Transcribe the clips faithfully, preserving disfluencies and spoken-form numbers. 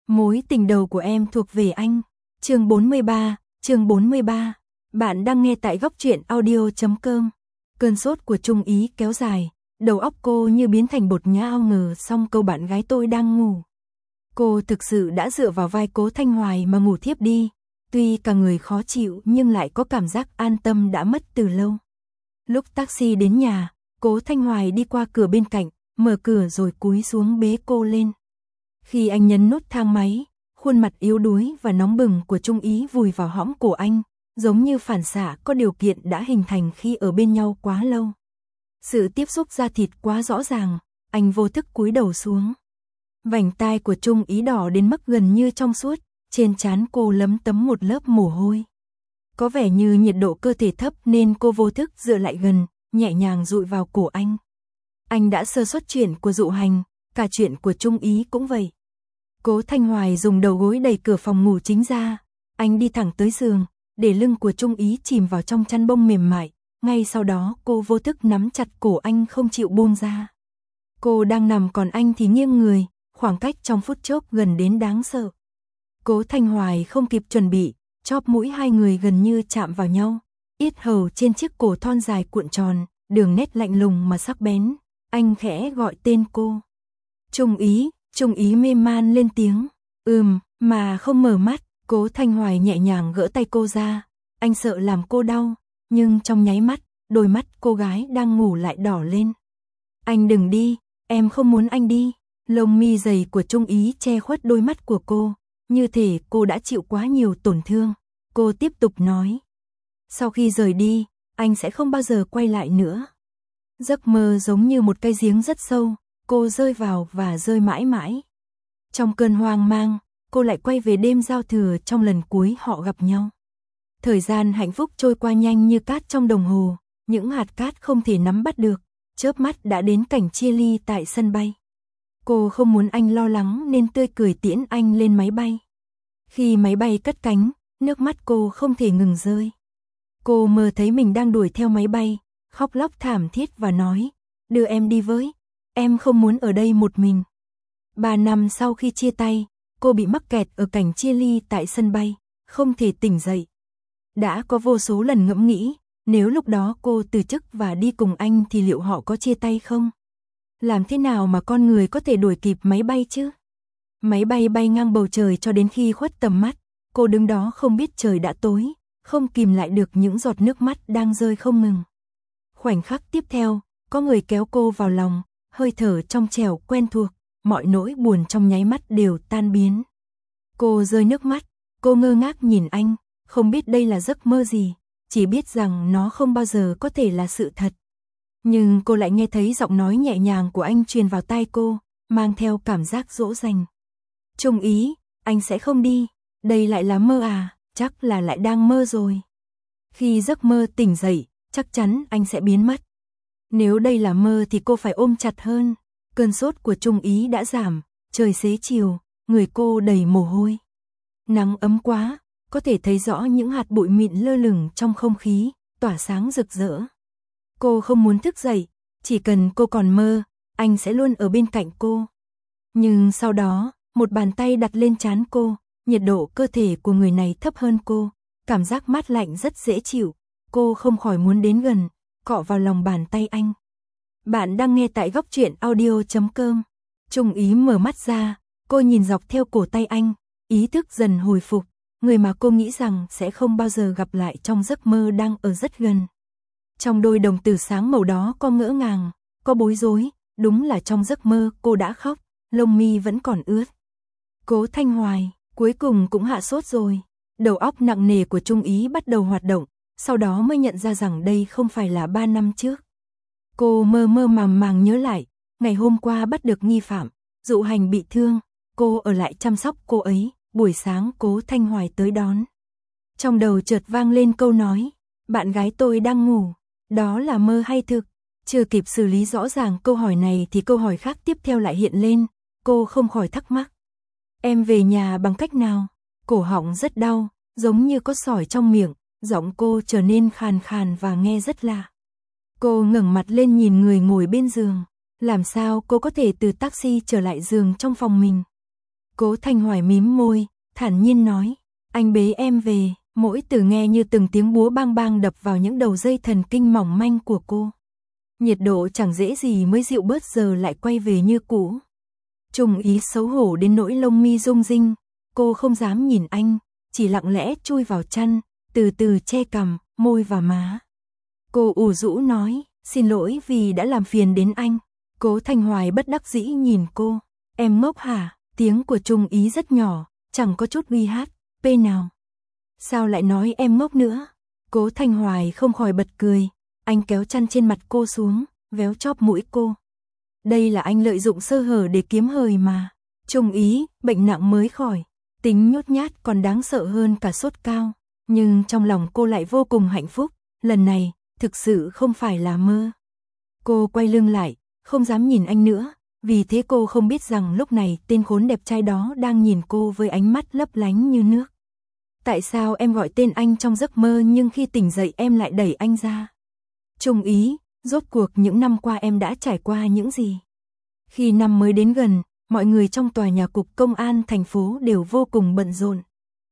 Mối tình đầu của em thuộc về anh. Chương bốn mươi ba, chương bốn mươi ba. Bạn đang nghe tại góc truyện audio chấm com. Cơn sốt của Trung Ý kéo dài, đầu óc cô như biến thành bột nhão ngờ xong câu bạn gái tôi đang ngủ. Cô thực sự đã dựa vào vai Cố Thanh Hoài mà ngủ thiếp đi, tuy cả người khó chịu nhưng lại có cảm giác an tâm đã mất từ lâu. Lúc taxi đến nhà, Cố Thanh Hoài đi qua cửa bên cạnh, mở cửa rồi cúi xuống bế cô lên. Khi anh nhấn nút thang máy, khuôn mặt yếu đuối và nóng bừng của Trung Ý vùi vào hõm cổ anh, giống như phản xạ có điều kiện đã hình thành khi ở bên nhau quá lâu. Sự tiếp xúc da thịt quá rõ ràng, anh vô thức cúi đầu xuống. Vành tai của Trung Ý đỏ đến mức gần như trong suốt, trên trán cô lấm tấm một lớp mồ hôi. Có vẻ như nhiệt độ cơ thể thấp nên cô vô thức dựa lại gần, nhẹ nhàng dụi vào cổ anh. Anh đã sơ suất chuyện của Dụ Hành, cả chuyện của Trung Ý cũng vậy. Cố Thanh Hoài dùng đầu gối đẩy cửa phòng ngủ chính ra, anh đi thẳng tới giường, để lưng của Trung Ý chìm vào trong chăn bông mềm mại, ngay sau đó cô vô thức nắm chặt cổ anh không chịu buông ra. Cô đang nằm còn anh thì nghiêng người, khoảng cách trong phút chốc gần đến đáng sợ. Cố Thanh Hoài không kịp chuẩn bị, chóp mũi hai người gần như chạm vào nhau, yết hầu trên chiếc cổ thon dài cuộn tròn, đường nét lạnh lùng mà sắc bén. Anh khẽ gọi tên cô. Trung Ý, Trung Ý mê man lên tiếng, ừm, mà không mở mắt. Cố Thanh Hoài nhẹ nhàng gỡ tay cô ra, anh sợ làm cô đau, nhưng trong nháy mắt, đôi mắt cô gái đang ngủ lại đỏ lên. Anh đừng đi, em không muốn anh đi. Lông mi dày của Trung Ý che khuất đôi mắt của cô, như thể cô đã chịu quá nhiều tổn thương. Cô tiếp tục nói, sau khi rời đi, anh sẽ không bao giờ quay lại nữa. Giấc mơ giống như một cái giếng rất sâu, cô rơi vào và rơi mãi mãi. Trong cơn hoang mang, cô lại quay về đêm giao thừa trong lần cuối họ gặp nhau. Thời gian hạnh phúc trôi qua nhanh như cát trong đồng hồ, những hạt cát không thể nắm bắt được, chớp mắt đã đến cảnh chia ly tại sân bay. Cô không muốn anh lo lắng nên tươi cười tiễn anh lên máy bay. Khi máy bay cất cánh, nước mắt cô không thể ngừng rơi. Cô mơ thấy mình đang đuổi theo máy bay, khóc lóc thảm thiết và nói, đưa em đi với, em không muốn ở đây một mình. Ba năm sau khi chia tay, cô bị mắc kẹt ở cảnh chia ly tại sân bay, không thể tỉnh dậy. Đã có vô số lần ngẫm nghĩ, nếu lúc đó cô từ chức và đi cùng anh thì liệu họ có chia tay không? Làm thế nào mà con người có thể đuổi kịp máy bay chứ? Máy bay bay ngang bầu trời cho đến khi khuất tầm mắt, cô đứng đó không biết trời đã tối, không kìm lại được những giọt nước mắt đang rơi không ngừng. Khoảnh khắc tiếp theo, có người kéo cô vào lòng, hơi thở trong trẻo quen thuộc, mọi nỗi buồn trong nháy mắt đều tan biến. Cô rơi nước mắt, cô ngơ ngác nhìn anh, không biết đây là giấc mơ gì, chỉ biết rằng nó không bao giờ có thể là sự thật. Nhưng cô lại nghe thấy giọng nói nhẹ nhàng của anh truyền vào tai cô, mang theo cảm giác dỗ dành. Trung Ý, anh sẽ không đi, đây lại là mơ à, chắc là lại đang mơ rồi. Khi giấc mơ tỉnh dậy, chắc chắn anh sẽ biến mất. Nếu đây là mơ thì cô phải ôm chặt hơn. Cơn sốt của Trung Ý đã giảm, trời xế chiều, người cô đầy mồ hôi. Nắng ấm quá, có thể thấy rõ những hạt bụi mịn lơ lửng trong không khí, tỏa sáng rực rỡ. Cô không muốn thức dậy, chỉ cần cô còn mơ, anh sẽ luôn ở bên cạnh cô. Nhưng sau đó, một bàn tay đặt lên trán cô, nhiệt độ cơ thể của người này thấp hơn cô, cảm giác mát lạnh rất dễ chịu, cô không khỏi muốn đến gần, cọ vào lòng bàn tay anh. Bạn đang nghe tại góc truyện audio chấm com. Trung Ý mở mắt ra, cô nhìn dọc theo cổ tay anh, ý thức dần hồi phục, người mà cô nghĩ rằng sẽ không bao giờ gặp lại trong giấc mơ đang ở rất gần. Trong đôi đồng tử sáng màu đó có ngỡ ngàng, có bối rối, đúng là trong giấc mơ cô đã khóc, lông mi vẫn còn ướt. Cố Thanh Hoài, cuối cùng cũng hạ sốt rồi. Đầu óc nặng nề của Trung Ý bắt đầu hoạt động, sau đó mới nhận ra rằng đây không phải là ba năm trước. Cô mơ mơ màng màng nhớ lại, ngày hôm qua bắt được nghi phạm, Dụ Hành bị thương, cô ở lại chăm sóc cô ấy, buổi sáng Cố Thanh Hoài tới đón. Trong đầu chợt vang lên câu nói, bạn gái tôi đang ngủ, đó là mơ hay thực? Chưa kịp xử lý rõ ràng câu hỏi này thì câu hỏi khác tiếp theo lại hiện lên, cô không khỏi thắc mắc. Em về nhà bằng cách nào? Cổ họng rất đau, giống như có sỏi trong miệng, giọng cô trở nên khàn khàn và nghe rất lạ. Cô ngẩng mặt lên nhìn người ngồi bên giường, làm sao cô có thể từ taxi trở lại giường trong phòng mình? Cố Thanh Hoài mím môi, thản nhiên nói, anh bế em về, mỗi từ nghe như từng tiếng búa bang bang đập vào những đầu dây thần kinh mỏng manh của cô. Nhiệt độ chẳng dễ gì mới dịu bớt giờ lại quay về như cũ. Trung Ý xấu hổ đến nỗi lông mi rung rinh, cô không dám nhìn anh, chỉ lặng lẽ chui vào chăn, từ từ che cằm, môi và má. Cô ủ rũ nói, xin lỗi vì đã làm phiền đến anh. Cố Thanh Hoài bất đắc dĩ nhìn cô, em ngốc hả? Tiếng của Trung Ý rất nhỏ, chẳng có chút uy hát, pê nào. Sao lại nói em ngốc nữa? Cố Thanh Hoài không khỏi bật cười, anh kéo chăn trên mặt cô xuống, véo chóp mũi cô. Đây là anh lợi dụng sơ hở để kiếm hời mà. Trung Ý, bệnh nặng mới khỏi, tính nhút nhát còn đáng sợ hơn cả sốt cao. Nhưng trong lòng cô lại vô cùng hạnh phúc, lần này, thực sự không phải là mơ. Cô quay lưng lại, không dám nhìn anh nữa, vì thế cô không biết rằng lúc này tên khốn đẹp trai đó đang nhìn cô với ánh mắt lấp lánh như nước. Tại sao em gọi tên anh trong giấc mơ nhưng khi tỉnh dậy em lại đẩy anh ra? Trung Ý, rốt cuộc những năm qua em đã trải qua những gì? Khi năm mới đến gần, mọi người trong tòa nhà cục công an thành phố đều vô cùng bận rộn.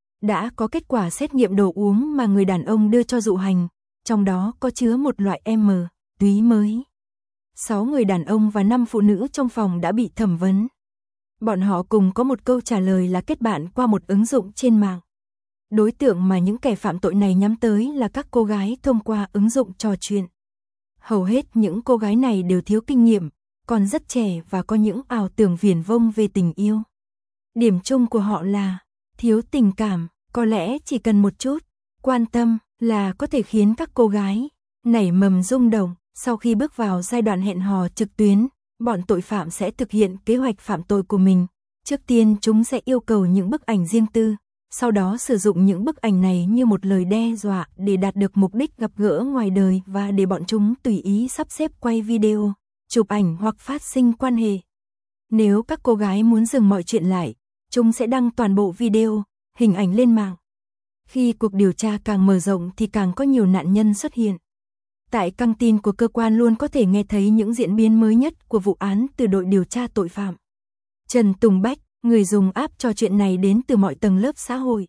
Đã có kết quả xét nghiệm đồ uống mà người đàn ông đưa cho Dụ Hành, trong đó có chứa một loại M, túy mới. Sáu người đàn ông và năm phụ nữ trong phòng đã bị thẩm vấn. Bọn họ cùng có một câu trả lời là kết bạn qua một ứng dụng trên mạng. Đối tượng mà những kẻ phạm tội này nhắm tới là các cô gái thông qua ứng dụng trò chuyện. Hầu hết những cô gái này đều thiếu kinh nghiệm, còn rất trẻ và có những ảo tưởng viển vông về tình yêu. Điểm chung của họ là thiếu tình cảm, có lẽ chỉ cần một chút quan tâm là có thể khiến các cô gái nảy mầm rung động. Sau khi bước vào giai đoạn hẹn hò trực tuyến, bọn tội phạm sẽ thực hiện kế hoạch phạm tội của mình. Trước tiên chúng sẽ yêu cầu những bức ảnh riêng tư, sau đó sử dụng những bức ảnh này như một lời đe dọa để đạt được mục đích gặp gỡ ngoài đời và để bọn chúng tùy ý sắp xếp quay video, chụp ảnh hoặc phát sinh quan hệ. Nếu các cô gái muốn dừng mọi chuyện lại, chúng sẽ đăng toàn bộ video, hình ảnh lên mạng. Khi cuộc điều tra càng mở rộng thì càng có nhiều nạn nhân xuất hiện. Tại căng tin của cơ quan luôn có thể nghe thấy những diễn biến mới nhất của vụ án từ đội điều tra tội phạm. Trần Tùng Bách, người dùng app trò chuyện này đến từ mọi tầng lớp xã hội.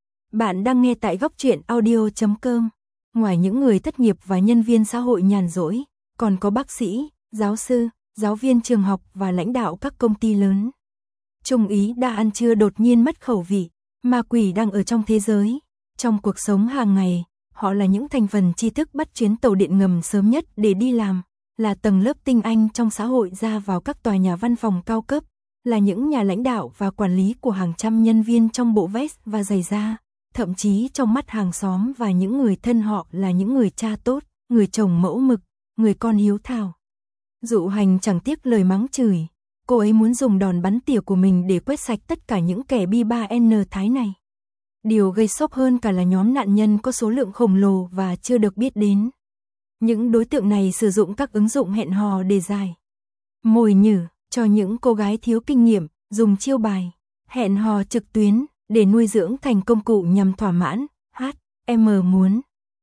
Bạn đang nghe tại góc truyện audio chấm com. Ngoài những người thất nghiệp và nhân viên xã hội nhàn rỗi, còn có bác sĩ, giáo sư, giáo viên trường học và lãnh đạo các công ty lớn. Trung Ý đã ăn trưa đột nhiên mất khẩu vị, ma quỷ đang ở trong thế giới. Trong cuộc sống hàng ngày, họ là những thành phần tri thức bắt chuyến tàu điện ngầm sớm nhất để đi làm, là tầng lớp tinh anh trong xã hội ra vào các tòa nhà văn phòng cao cấp, là những nhà lãnh đạo và quản lý của hàng trăm nhân viên trong bộ vest và giày da, thậm chí trong mắt hàng xóm và những người thân họ là những người cha tốt, người chồng mẫu mực, người con hiếu thảo. Dụ Hành chẳng tiếc lời mắng chửi, cô ấy muốn dùng đòn bắn tỉa của mình để quét sạch tất cả những kẻ bi ba en thái này. Điều gây sốc hơn cả là nhóm nạn nhân có số lượng khổng lồ và chưa được biết đến. Những đối tượng này sử dụng các ứng dụng hẹn hò để giải mồi nhử cho những cô gái thiếu kinh nghiệm, dùng chiêu bài hẹn hò trực tuyến để nuôi dưỡng thành công cụ nhằm thỏa mãn hát em muốn.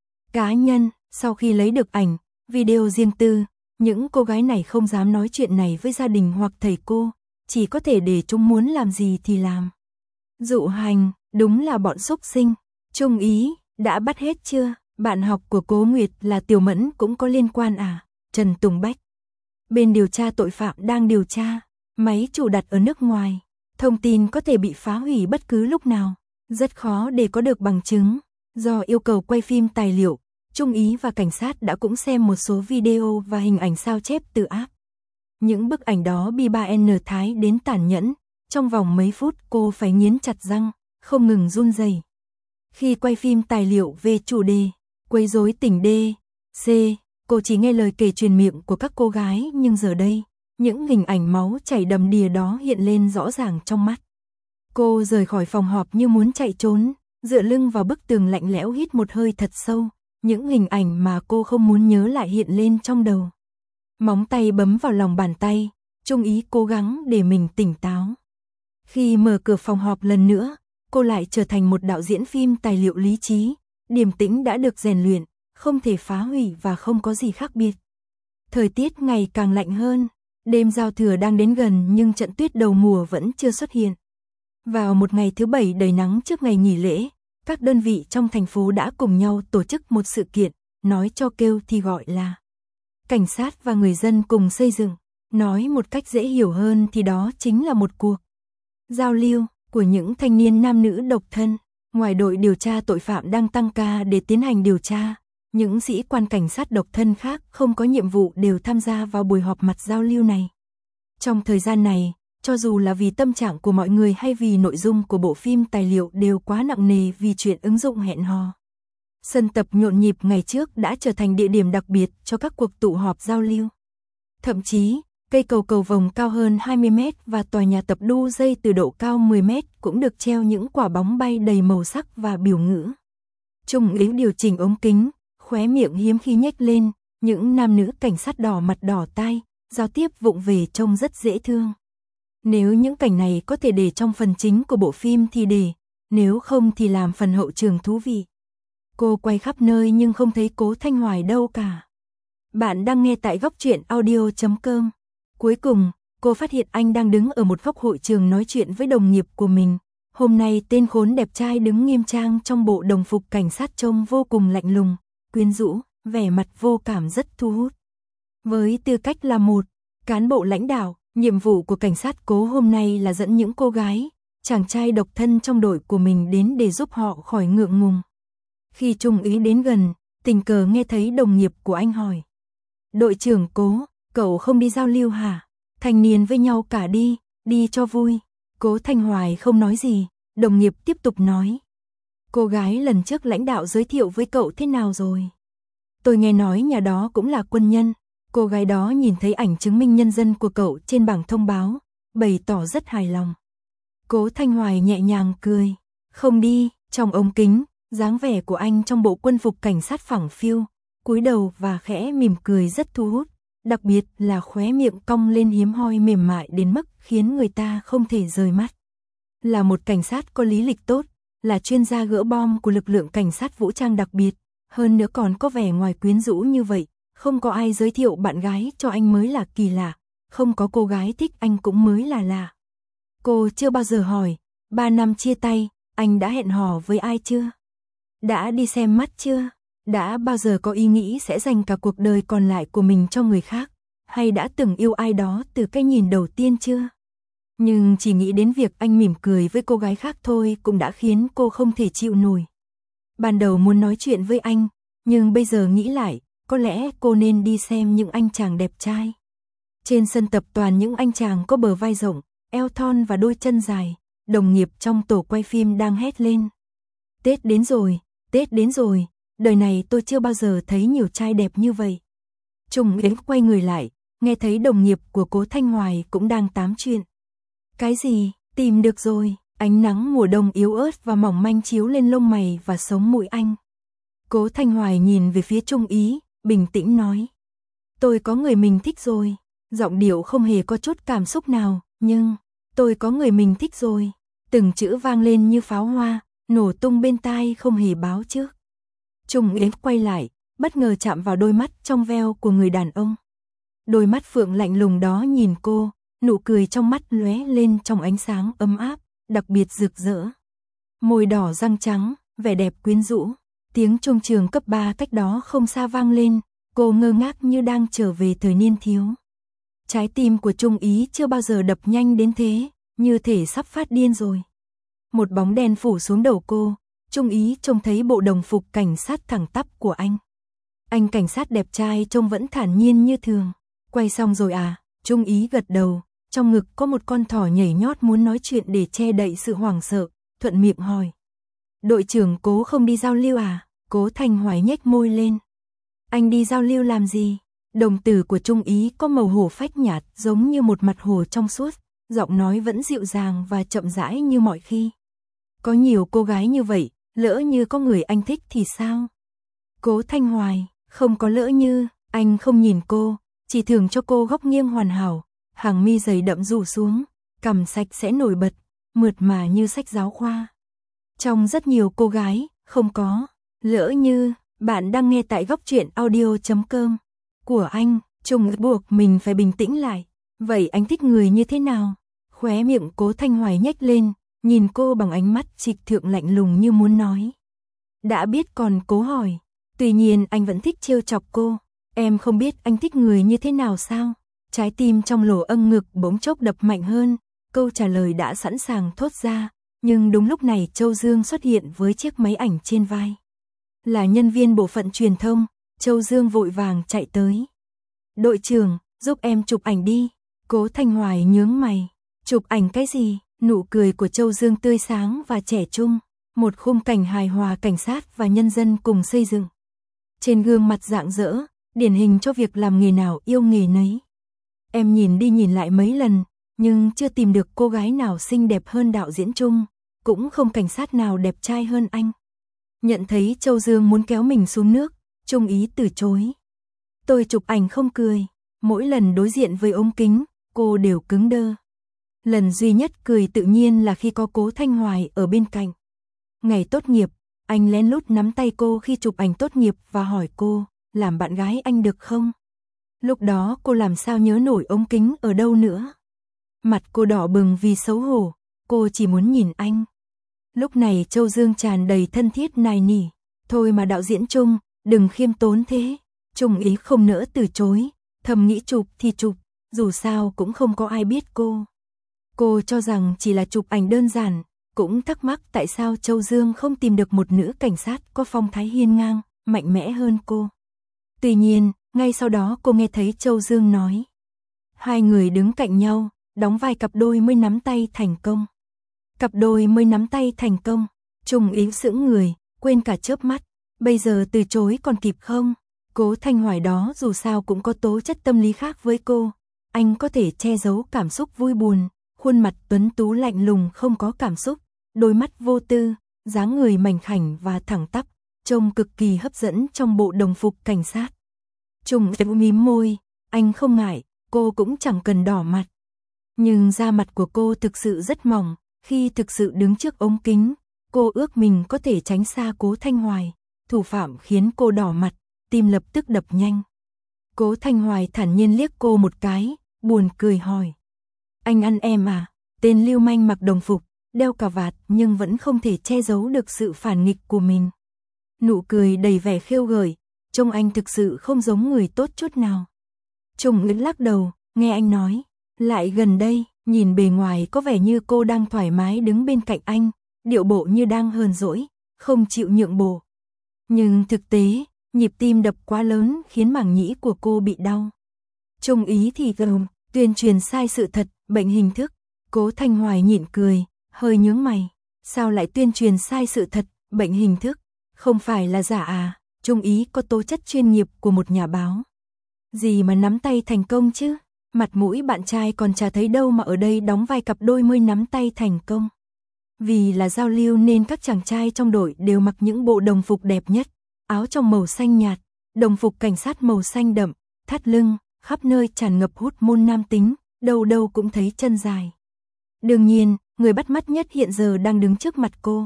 Cá nhân, sau khi lấy được ảnh, video riêng tư, những cô gái này không dám nói chuyện này với gia đình hoặc thầy cô, chỉ có thể để chúng muốn làm gì thì làm. Dụ Hành, đúng là bọn xúc sinh. Trung Ý, đã bắt hết chưa? Bạn học của Cố Nguyệt là Tiểu Mẫn cũng có liên quan à? Trần Tùng Bách. Bên điều tra tội phạm đang điều tra, máy chủ đặt ở nước ngoài, thông tin có thể bị phá hủy bất cứ lúc nào, rất khó để có được bằng chứng. Do yêu cầu quay phim tài liệu, Trung Ý và cảnh sát đã cũng xem một số video và hình ảnh sao chép từ app. Những bức ảnh đó bi ba en thái đến tàn nhẫn, trong vòng mấy phút cô phải nghiến chặt răng, không ngừng run rẩy. Khi quay phim tài liệu về chủ đề quấy rối tỉnh D, C, cô chỉ nghe lời kể truyền miệng của các cô gái, nhưng giờ đây, những hình ảnh máu chảy đầm đìa đó hiện lên rõ ràng trong mắt. Cô rời khỏi phòng họp như muốn chạy trốn, dựa lưng vào bức tường lạnh lẽo hít một hơi thật sâu, những hình ảnh mà cô không muốn nhớ lại hiện lên trong đầu. Móng tay bấm vào lòng bàn tay, Trung Ý cố gắng để mình tỉnh táo. Khi mở cửa phòng họp lần nữa, cô lại trở thành một đạo diễn phim tài liệu lý trí, điềm tĩnh đã được rèn luyện, không thể phá hủy và không có gì khác biệt. Thời tiết ngày càng lạnh hơn, đêm giao thừa đang đến gần nhưng trận tuyết đầu mùa vẫn chưa xuất hiện. Vào một ngày thứ bảy đầy nắng trước ngày nghỉ lễ, các đơn vị trong thành phố đã cùng nhau tổ chức một sự kiện, nói cho kêu thì gọi là cảnh sát và người dân cùng xây dựng. Nói một cách dễ hiểu hơn thì đó chính là một cuộc giao lưu của những thanh niên nam nữ độc thân. Ngoài đội điều tra tội phạm đang tăng ca để tiến hành điều tra, những sĩ quan cảnh sát độc thân khác không có nhiệm vụ đều tham gia vào buổi họp mặt giao lưu này. Trong thời gian này, cho dù là vì tâm trạng của mọi người hay vì nội dung của bộ phim tài liệu đều quá nặng nề vì chuyện ứng dụng hẹn hò, sân tập nhộn nhịp ngày trước đã trở thành địa điểm đặc biệt cho các cuộc tụ họp giao lưu. Thậm chí, cây cầu cầu vồng cao hơn hai mươi mét và tòa nhà tập đu dây từ độ cao mười mét cũng được treo những quả bóng bay đầy màu sắc và biểu ngữ. Trung úy điều chỉnh ống kính, khóe miệng hiếm khi nhếch lên, những nam nữ cảnh sát đỏ mặt đỏ tai, giao tiếp vụng về trông rất dễ thương. Nếu những cảnh này có thể để trong phần chính của bộ phim thì để, nếu không thì làm phần hậu trường thú vị. Cô quay khắp nơi nhưng không thấy Cố Thanh Hoài đâu cả. Bạn đang nghe tại góc truyện audio chấm com. Cuối cùng, cô phát hiện anh đang đứng ở một góc hội trường nói chuyện với đồng nghiệp của mình. Hôm nay tên khốn đẹp trai đứng nghiêm trang trong bộ đồng phục cảnh sát trông vô cùng lạnh lùng, quyến rũ, vẻ mặt vô cảm rất thu hút. Với tư cách là một cán bộ lãnh đạo, nhiệm vụ của cảnh sát Cố hôm nay là dẫn những cô gái, chàng trai độc thân trong đội của mình đến để giúp họ khỏi ngượng ngùng. Khi Trung úy đến gần, tình cờ nghe thấy đồng nghiệp của anh hỏi: "Đội trưởng Cố, cậu không đi giao lưu hả? Thanh niên với nhau cả đi, đi cho vui." Cố Thanh Hoài không nói gì, đồng nghiệp tiếp tục nói: "Cô gái lần trước lãnh đạo giới thiệu với cậu thế nào rồi?" "Tôi nghe nói nhà đó cũng là quân nhân." Cô gái đó nhìn thấy ảnh chứng minh nhân dân của cậu trên bảng thông báo, bày tỏ rất hài lòng. Cố Thanh Hoài nhẹ nhàng cười: "Không đi." Trong ống kính, dáng vẻ của anh trong bộ quân phục cảnh sát phẳng phiu, cúi đầu và khẽ mỉm cười rất thu hút, đặc biệt là khóe miệng cong lên hiếm hoi mềm mại đến mức khiến người ta không thể rời mắt. Là một cảnh sát có lý lịch tốt, là chuyên gia gỡ bom của lực lượng cảnh sát vũ trang đặc biệt, hơn nữa còn có vẻ ngoài quyến rũ như vậy, không có ai giới thiệu bạn gái cho anh mới là kỳ lạ, không có cô gái thích anh cũng mới là lạ. Cô chưa bao giờ hỏi, ba năm chia tay, anh đã hẹn hò với ai chưa? Đã đi xem mắt chưa? Đã bao giờ có ý nghĩ sẽ dành cả cuộc đời còn lại của mình cho người khác? Hay đã từng yêu ai đó từ cái nhìn đầu tiên chưa? Nhưng chỉ nghĩ đến việc anh mỉm cười với cô gái khác thôi cũng đã khiến cô không thể chịu nổi. Ban đầu muốn nói chuyện với anh, nhưng bây giờ nghĩ lại, có lẽ cô nên đi xem những anh chàng đẹp trai. Trên sân tập toàn những anh chàng có bờ vai rộng, eo thon và đôi chân dài, đồng nghiệp trong tổ quay phim đang hét lên: "Tết đến rồi, Tết đến rồi, đời này tôi chưa bao giờ thấy nhiều trai đẹp như vậy." Trung úy quay người lại, nghe thấy đồng nghiệp của Cố Thanh Hoài cũng đang tám chuyện. "Cái gì? Tìm được rồi." Ánh nắng mùa đông yếu ớt và mỏng manh chiếu lên lông mày và sống mũi anh. Cố Thanh Hoài nhìn về phía Trung úy, bình tĩnh nói: "Tôi có người mình thích rồi." Giọng điệu không hề có chút cảm xúc nào, nhưng "tôi có người mình thích rồi." Từng chữ vang lên như pháo hoa, nổ tung bên tai không hề báo trước. Trung úy quay lại, bất ngờ chạm vào đôi mắt trong veo của người đàn ông. Đôi mắt phượng lạnh lùng đó nhìn cô, nụ cười trong mắt lóe lên trong ánh sáng ấm áp, đặc biệt rực rỡ. Môi đỏ răng trắng, vẻ đẹp quyến rũ. Tiếng chuông trường cấp ba cách đó không xa vang lên, cô ngơ ngác như đang trở về thời niên thiếu. Trái tim của Trung úy chưa bao giờ đập nhanh đến thế, như thể sắp phát điên rồi. Một bóng đen phủ xuống đầu cô, Trung úy trông thấy bộ đồng phục cảnh sát thẳng tắp của anh. Anh cảnh sát đẹp trai trông vẫn thản nhiên như thường. "Quay xong rồi à?" Trung úy gật đầu, trong ngực có một con thỏ nhảy nhót muốn nói chuyện để che đậy sự hoảng sợ, thuận miệng hỏi: "Đội trưởng Cố không đi giao lưu à?" Cố Thanh Hoài nhếch môi lên. "Anh đi giao lưu làm gì?" Đồng tử của Trung úy có màu hổ phách nhạt giống như một mặt hồ trong suốt, giọng nói vẫn dịu dàng và chậm rãi như mọi khi. "Có nhiều cô gái như vậy, lỡ như có người anh thích thì sao?" Cố Thanh Hoài: "Không có lỡ như." Anh không nhìn cô, chỉ thưởng cho cô góc nghiêng hoàn hảo, hàng mi dày đậm rủ xuống, cằm sạch sẽ nổi bật, mượt mà như sách giáo khoa. Trong rất nhiều cô gái, không có lỡ như. Bạn đang nghe tại góc truyện audio chấm com. Của anh, Trung buộc mình phải bình tĩnh lại. "Vậy anh thích người như thế nào?" Khóe miệng Cố Thanh Hoài nhếch lên, nhìn cô bằng ánh mắt trịch thượng lạnh lùng như muốn nói. Đã biết còn cố hỏi. Tuy nhiên anh vẫn thích trêu chọc cô. Em không biết anh thích người như thế nào sao? Trái tim trong lỗ âng ngực bỗng chốc đập mạnh hơn. Câu trả lời đã sẵn sàng thốt ra. Nhưng đúng lúc này Châu Dương xuất hiện với chiếc máy ảnh trên vai. Là nhân viên bộ phận truyền thông, Châu Dương vội vàng chạy tới. Đội trưởng, giúp em chụp ảnh đi. Cố Thanh Hoài nhướng mày. Chụp ảnh cái gì? Nụ cười của Châu Dương tươi sáng và trẻ trung. Một khung cảnh hài hòa cảnh sát và nhân dân cùng xây dựng. Trên gương mặt rạng rỡ, điển hình cho việc làm nghề nào yêu nghề nấy. Em nhìn đi nhìn lại mấy lần, nhưng chưa tìm được cô gái nào xinh đẹp hơn đạo diễn Trung, cũng không cảnh sát nào đẹp trai hơn anh. Nhận thấy Châu Dương muốn kéo mình xuống nước, Trung Ý từ chối. Tôi chụp ảnh không cười, mỗi lần đối diện với ống kính, cô đều cứng đơ. Lần duy nhất cười tự nhiên là khi có Cố Thanh Hoài ở bên cạnh. Ngày tốt nghiệp, anh lén lút nắm tay cô khi chụp ảnh tốt nghiệp và hỏi cô, làm bạn gái anh được không? Lúc đó cô làm sao nhớ nổi ống kính ở đâu nữa. Mặt cô đỏ bừng vì xấu hổ, cô chỉ muốn nhìn anh. Lúc này Châu Dương tràn đầy thân thiết nài nỉ. Thôi mà đạo diễn Trung, đừng khiêm tốn thế. Trung Ý không nỡ từ chối, thầm nghĩ chụp thì chụp, dù sao cũng không có ai biết cô. Cô cho rằng chỉ là chụp ảnh đơn giản, cũng thắc mắc tại sao Châu Dương không tìm được một nữ cảnh sát có phong thái hiên ngang, mạnh mẽ hơn cô. Tuy nhiên, ngay sau đó cô nghe thấy Châu Dương nói. Hai người đứng cạnh nhau, đóng vai cặp đôi mới nắm tay thành công. Cặp đôi mới nắm tay thành công, Trung Ý sững người, quên cả chớp mắt, bây giờ từ chối còn kịp không? Cố Thanh Hoài đó dù sao cũng có tố chất tâm lý khác với cô, anh có thể che giấu cảm xúc vui buồn, khuôn mặt tuấn tú lạnh lùng không có cảm xúc, đôi mắt vô tư, dáng người mảnh khảnh và thẳng tắp, trông cực kỳ hấp dẫn trong bộ đồng phục cảnh sát. Trung Ý mím môi, anh không ngại, cô cũng chẳng cần đỏ mặt. Nhưng da mặt của cô thực sự rất mỏng, khi thực sự đứng trước ống kính, cô ước mình có thể tránh xa Cố Thanh Hoài, thủ phạm khiến cô đỏ mặt, tim lập tức đập nhanh. Cố Thanh Hoài thản nhiên liếc cô một cái, buồn cười hỏi. Anh ăn em à? Tên lưu manh mặc đồng phục, đeo cà vạt nhưng vẫn không thể che giấu được sự phản nghịch của mình. Nụ cười đầy vẻ khiêu gợi, trông anh thực sự không giống người tốt chút nào. Trung Ý lắc đầu, nghe anh nói, lại gần đây, nhìn bề ngoài có vẻ như cô đang thoải mái đứng bên cạnh anh, điệu bộ như đang hờn dỗi, không chịu nhượng bộ. Nhưng thực tế, nhịp tim đập quá lớn khiến màng nhĩ của cô bị đau. Trung Ý thì gầm, tuyên truyền sai sự thật, bệnh hình thức. Cố Thanh Hoài nhịn cười, hơi nhướng mày. Sao lại tuyên truyền sai sự thật, bệnh hình thức? Không phải là giả à? Trung Ý có tố chất chuyên nghiệp của một nhà báo. Gì mà nắm tay thành công chứ? Mặt mũi bạn trai còn chả thấy đâu mà ở đây đóng vai cặp đôi mới nắm tay thành công. Vì là giao lưu nên các chàng trai trong đội đều mặc những bộ đồng phục đẹp nhất, áo trong màu xanh nhạt, đồng phục cảnh sát màu xanh đậm, thắt lưng, khắp nơi tràn ngập hút môn nam tính, đâu đâu cũng thấy chân dài. Đương nhiên, người bắt mắt nhất hiện giờ đang đứng trước mặt cô.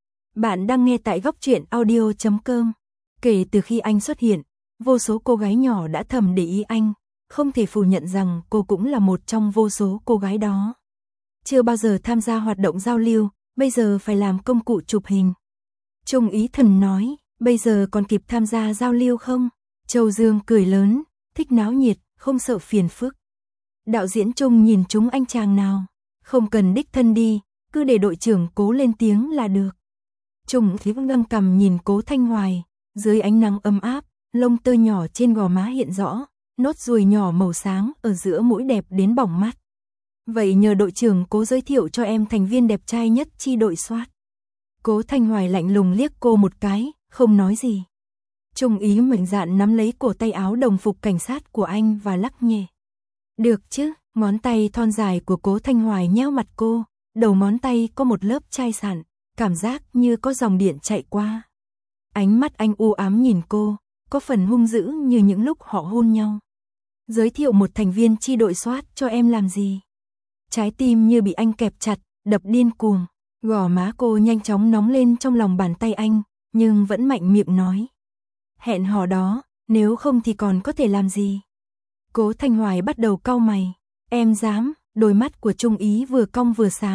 Bạn đang nghe tại góc truyện audio chấm com. Kể từ khi anh xuất hiện, vô số cô gái nhỏ đã thầm để ý anh, không thể phủ nhận rằng cô cũng là một trong vô số cô gái đó. Chưa bao giờ tham gia hoạt động giao lưu, bây giờ phải làm công cụ chụp hình. Trung Ý thần nói, bây giờ còn kịp tham gia giao lưu không? Châu Dương cười lớn, thích náo nhiệt, không sợ phiền phức. Đạo diễn Trung nhìn chúng anh chàng nào, không cần đích thân đi, cứ để đội trưởng Cố lên tiếng là được. Trung Ý ngâm cằm nhìn Cố Thanh Hoài, dưới ánh nắng ấm áp, lông tơ nhỏ trên gò má hiện rõ, nốt ruồi nhỏ màu sáng ở giữa mũi đẹp đến bỏng mắt. Vậy nhờ đội trưởng Cố giới thiệu cho em thành viên đẹp trai nhất chi đội soát. Cố Thanh Hoài lạnh lùng liếc cô một cái, không nói gì. Trung Ý mạnh dạn nắm lấy cổ tay áo đồng phục cảnh sát của anh và lắc nhẹ. Được chứ, ngón tay thon dài của Cố Thanh Hoài nhéo mặt cô, đầu ngón tay có một lớp chai sạn, cảm giác như có dòng điện chạy qua. Ánh mắt anh u ám nhìn cô, có phần hung dữ như những lúc họ hôn nhau. Giới thiệu một thành viên chi đội soát cho em làm gì? Trái tim như bị anh kẹp chặt, đập điên cuồng. Gò má cô nhanh chóng nóng lên trong lòng bàn tay anh, nhưng vẫn mạnh miệng nói. Hẹn hò đó, nếu không thì còn có thể làm gì? Cố Thanh Hoài bắt đầu cau mày. Em dám? Đôi mắt của Trung Ý vừa cong vừa sáng,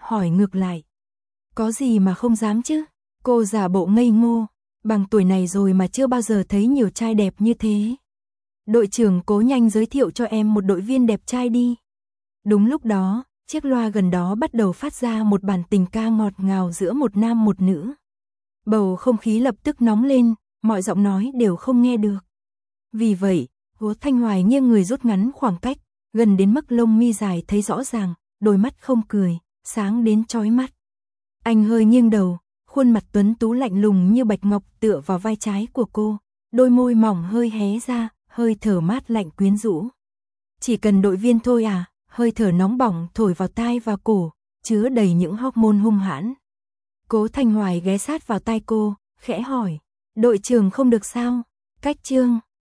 hỏi ngược lại. Có gì mà không dám chứ? Cô giả bộ ngây ngô, bằng tuổi này rồi mà chưa bao giờ thấy nhiều trai đẹp như thế. Đội trưởng Cố nhanh giới thiệu cho em một đội viên đẹp trai đi. Đúng lúc đó, chiếc loa gần đó bắt đầu phát ra một bản tình ca ngọt ngào giữa một nam một nữ. Bầu không khí lập tức nóng lên, mọi giọng nói đều không nghe được. Vì vậy, Hứa Thanh Hoài nghiêng người rút ngắn khoảng cách, gần đến mức lông mi dài thấy rõ ràng, đôi mắt không cười, sáng đến chói mắt. Anh hơi nghiêng đầu, khuôn mặt tuấn tú lạnh lùng như bạch ngọc tựa vào vai trái của cô, đôi môi mỏng hơi hé ra, hơi thở mát lạnh quyến rũ. Chỉ cần đội viên thôi à? Hơi thở nóng bỏng thổi vào tai và cổ, chứa đầy những hormone hung hãn. Cố Thanh Hoài ghé sát vào tai cô, khẽ hỏi, đội trưởng không được sao? Cách Trương,